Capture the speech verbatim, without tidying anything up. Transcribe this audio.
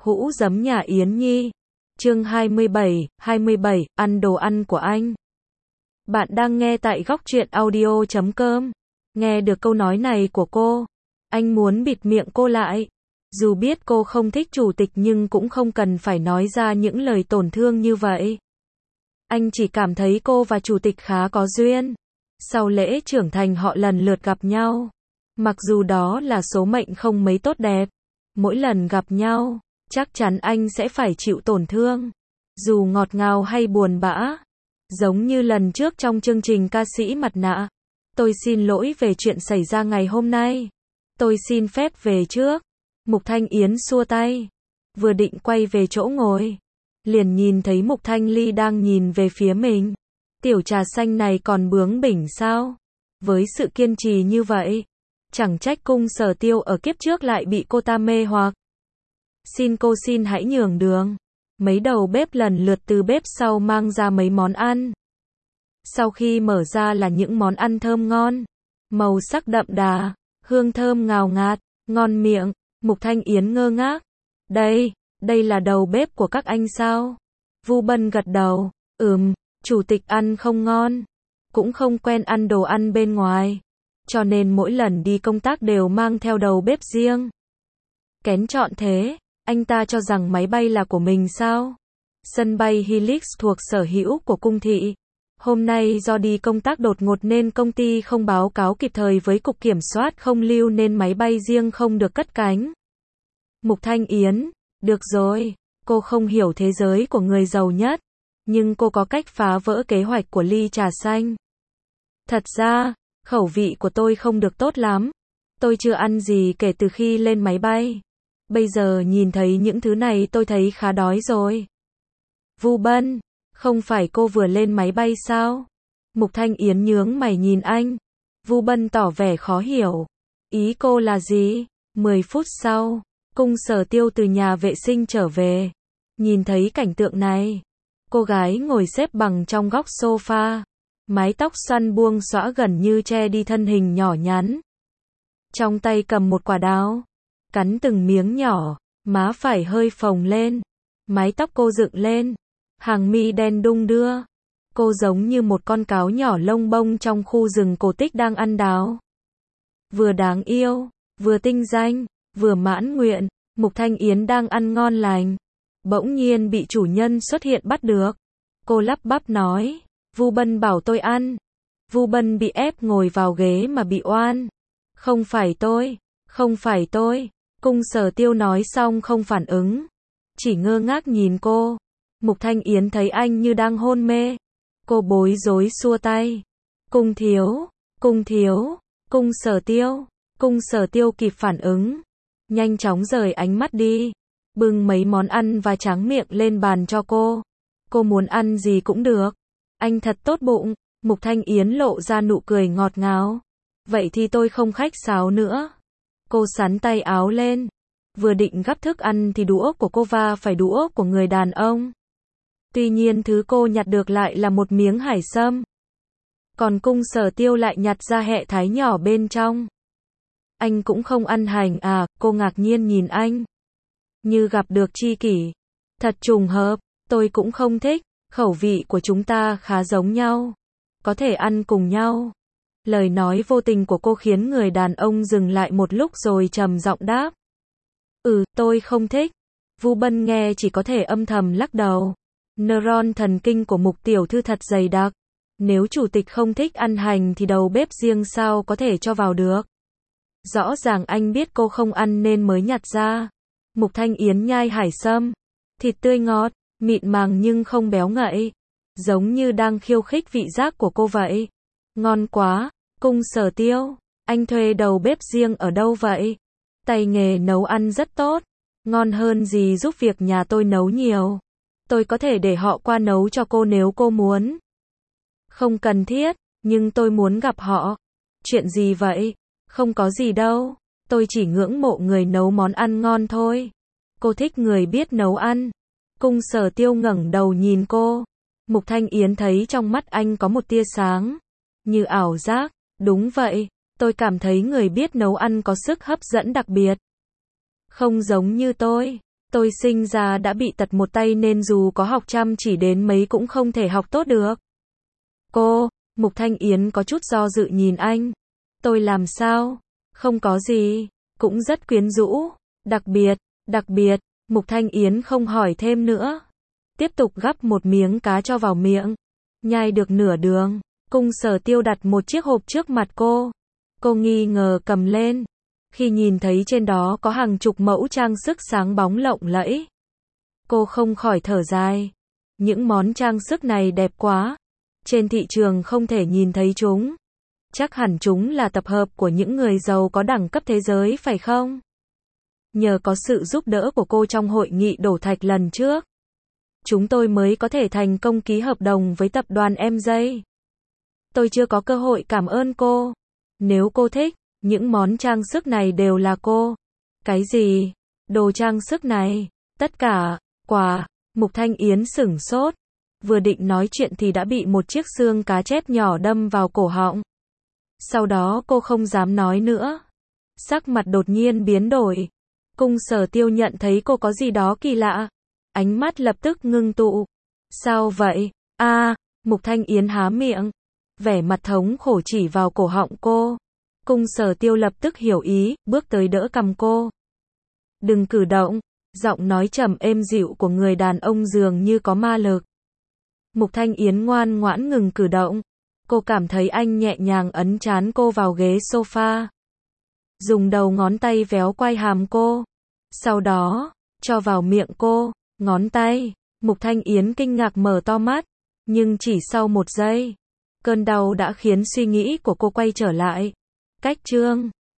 Hũ giấm nhà Yến Nhi. Chương hai mươi bảy, hai mươi bảy, ăn đồ ăn của anh. Bạn đang nghe tại góc truyện audio chấm com. Nghe được câu nói này của cô, anh muốn bịt miệng cô lại. Dù biết cô không thích chủ tịch nhưng cũng không cần phải nói ra những lời tổn thương như vậy. Anh chỉ cảm thấy cô và chủ tịch khá có duyên. Sau lễ trưởng thành họ lần lượt gặp nhau. Mặc dù đó là số mệnh không mấy tốt đẹp. Mỗi lần gặp nhau, chắc chắn anh sẽ phải chịu tổn thương. Dù ngọt ngào hay buồn bã. Giống như lần trước trong chương trình ca sĩ mặt nạ. Tôi xin lỗi về chuyện xảy ra ngày hôm nay. Tôi xin phép về trước. Mục Thanh Yến xua tay. Vừa định quay về chỗ ngồi. Liền nhìn thấy Mục Thanh Ly đang nhìn về phía mình. Tiểu trà xanh này còn bướng bỉnh sao? Với sự kiên trì như vậy. Chẳng trách Cung Sở Tiêu ở kiếp trước lại bị cô ta mê hoặc. Xin cô xin hãy nhường đường. Mấy đầu bếp lần lượt từ bếp sau mang ra mấy món ăn. Sau khi mở ra là những món ăn thơm ngon. Màu sắc đậm đà, hương thơm ngào ngạt, ngon miệng. Mục Thanh Yến ngơ ngác. Đây, đây là đầu bếp của các anh sao? Vu Bân gật đầu. Ừm, chủ tịch ăn không ngon. Cũng không quen ăn đồ ăn bên ngoài. Cho nên mỗi lần đi công tác đều mang theo đầu bếp riêng. Kén chọn thế, anh ta cho rằng máy bay là của mình sao? Sân bay Helix thuộc sở hữu của cung thị. Hôm nay do đi công tác đột ngột nên công ty không báo cáo kịp thời với cục kiểm soát không lưu nên máy bay riêng không được cất cánh. Mục Thanh Yến, được rồi, cô không hiểu thế giới của người giàu nhất, nhưng cô có cách phá vỡ kế hoạch của ly trà xanh. Thật ra, khẩu vị của tôi không được tốt lắm. Tôi chưa ăn gì kể từ khi lên máy bay. Bây giờ nhìn thấy những thứ này tôi thấy khá đói rồi. Vu Bân, không phải cô vừa lên máy bay sao? Mục Thanh Yến nhướng mày nhìn anh. Vu Bân tỏ vẻ khó hiểu. Ý cô là gì? Mười phút sau, Cung Sở Tiêu từ nhà vệ sinh trở về. Nhìn thấy cảnh tượng này, cô gái ngồi xếp bằng trong góc sofa. Mái tóc xoăn buông xõa gần như che đi thân hình nhỏ nhắn. Trong tay cầm một quả đào. Cắn từng miếng nhỏ, má phải hơi phồng lên. Mái tóc cô dựng lên. Hàng mi đen đung đưa. Cô giống như một con cáo nhỏ lông bông trong khu rừng cổ tích đang ăn đào. Vừa đáng yêu, vừa tinh danh, vừa mãn nguyện. Mục Thanh Yến đang ăn ngon lành. Bỗng nhiên bị chủ nhân xuất hiện bắt được. Cô lắp bắp nói. Vu Bân bảo tôi ăn. Vu Bân bị ép ngồi vào ghế mà bị oan. Không phải tôi, không phải tôi. Cung Sở Tiêu nói xong không phản ứng. Chỉ ngơ ngác nhìn cô. Mục Thanh Yến thấy anh như đang hôn mê. Cô bối rối xua tay. Cung thiếu, cung thiếu, Cung Sở Tiêu. Cung Sở Tiêu kịp phản ứng. Nhanh chóng rời ánh mắt đi. Bưng mấy món ăn và tráng miệng lên bàn cho cô. Cô muốn ăn gì cũng được. Anh thật tốt bụng. Mục Thanh Yến lộ ra nụ cười ngọt ngào. Vậy thì tôi không khách sáo nữa. Cô xắn tay áo lên. Vừa định gắp thức ăn thì đũa của cô va phải đũa của người đàn ông. Tuy nhiên thứ cô nhặt được lại là một miếng hải sâm. Còn Cung Sở Tiêu lại nhặt ra hẹ thái nhỏ bên trong. Anh cũng không ăn hành à? Cô ngạc nhiên nhìn anh. Như gặp được tri kỷ. Thật trùng hợp, tôi cũng không thích. Khẩu vị của chúng ta khá giống nhau. Có thể ăn cùng nhau. Lời nói vô tình của cô khiến người đàn ông dừng lại một lúc rồi trầm giọng đáp. Ừ, tôi không thích. Vu Bân nghe chỉ có thể âm thầm lắc đầu. Neuron thần kinh của Mục tiểu thư thật dày đặc. Nếu chủ tịch không thích ăn hành thì đầu bếp riêng sao có thể cho vào được. Rõ ràng anh biết cô không ăn nên mới nhặt ra. Mục Thanh Yến nhai hải sâm. Thịt tươi ngọt, mịn màng nhưng không béo ngậy. Giống như đang khiêu khích vị giác của cô vậy. Ngon quá, Cung Sở Tiêu. Anh thuê đầu bếp riêng ở đâu vậy? Tay nghề nấu ăn rất tốt. Ngon hơn gì giúp việc nhà tôi nấu nhiều. Tôi có thể để họ qua nấu cho cô nếu cô muốn. Không cần thiết, nhưng tôi muốn gặp họ. Chuyện gì vậy? Không có gì đâu. Tôi chỉ ngưỡng mộ người nấu món ăn ngon thôi. Cô thích người biết nấu ăn. Cung Sở Tiêu ngẩng đầu nhìn cô. Mục Thanh Yến thấy trong mắt anh có một tia sáng. Như ảo giác. Đúng vậy. Tôi cảm thấy người biết nấu ăn có sức hấp dẫn đặc biệt. Không giống như tôi. Tôi sinh ra đã bị tật một tay nên dù có học chăm chỉ đến mấy cũng không thể học tốt được. Cô, Mục Thanh Yến có chút do dự nhìn anh. Tôi làm sao? Không có gì, cũng rất quyến rũ, đặc biệt, đặc biệt, Mục Thanh Yến không hỏi thêm nữa. Tiếp tục gắp một miếng cá cho vào miệng. Nhai được nửa đường, Cung Sở Tiêu đặt một chiếc hộp trước mặt cô. Cô nghi ngờ cầm lên. Khi nhìn thấy trên đó có hàng chục mẫu trang sức sáng bóng lộng lẫy, cô không khỏi thở dài. Những món trang sức này đẹp quá. Trên thị trường không thể nhìn thấy chúng. Chắc hẳn chúng là tập hợp của những người giàu có đẳng cấp thế giới phải không? Nhờ có sự giúp đỡ của cô trong hội nghị đổ thạch lần trước, chúng tôi mới có thể thành công ký hợp đồng với tập đoàn em gi. Tôi chưa có cơ hội cảm ơn cô. Nếu cô thích, những món trang sức này đều là cô. Cái gì? Đồ trang sức này? Tất cả? Quà? Mục Thanh Yến sửng sốt. Vừa định nói chuyện thì đã bị một chiếc xương cá chép nhỏ đâm vào cổ họng. Sau đó cô không dám nói nữa. Sắc mặt đột nhiên biến đổi. Cung Sở Tiêu nhận thấy cô có gì đó kỳ lạ. Ánh mắt lập tức ngưng tụ. Sao vậy? A, à, Mục Thanh Yến há miệng. Vẻ mặt thống khổ chỉ vào cổ họng cô. Cung Sở Tiêu lập tức hiểu ý, bước tới đỡ cầm cô. Đừng cử động. Giọng nói trầm êm dịu của người đàn ông dường như có ma lực. Mục Thanh Yến ngoan ngoãn ngừng cử động. Cô cảm thấy anh nhẹ nhàng ấn trán cô vào ghế sofa. Dùng đầu ngón tay véo quai hàm cô. Sau đó, cho vào miệng cô. Ngón tay. Mục Thanh Yến kinh ngạc mở to mắt. Nhưng chỉ sau một giây, cơn đau đã khiến suy nghĩ của cô quay trở lại. Cách chương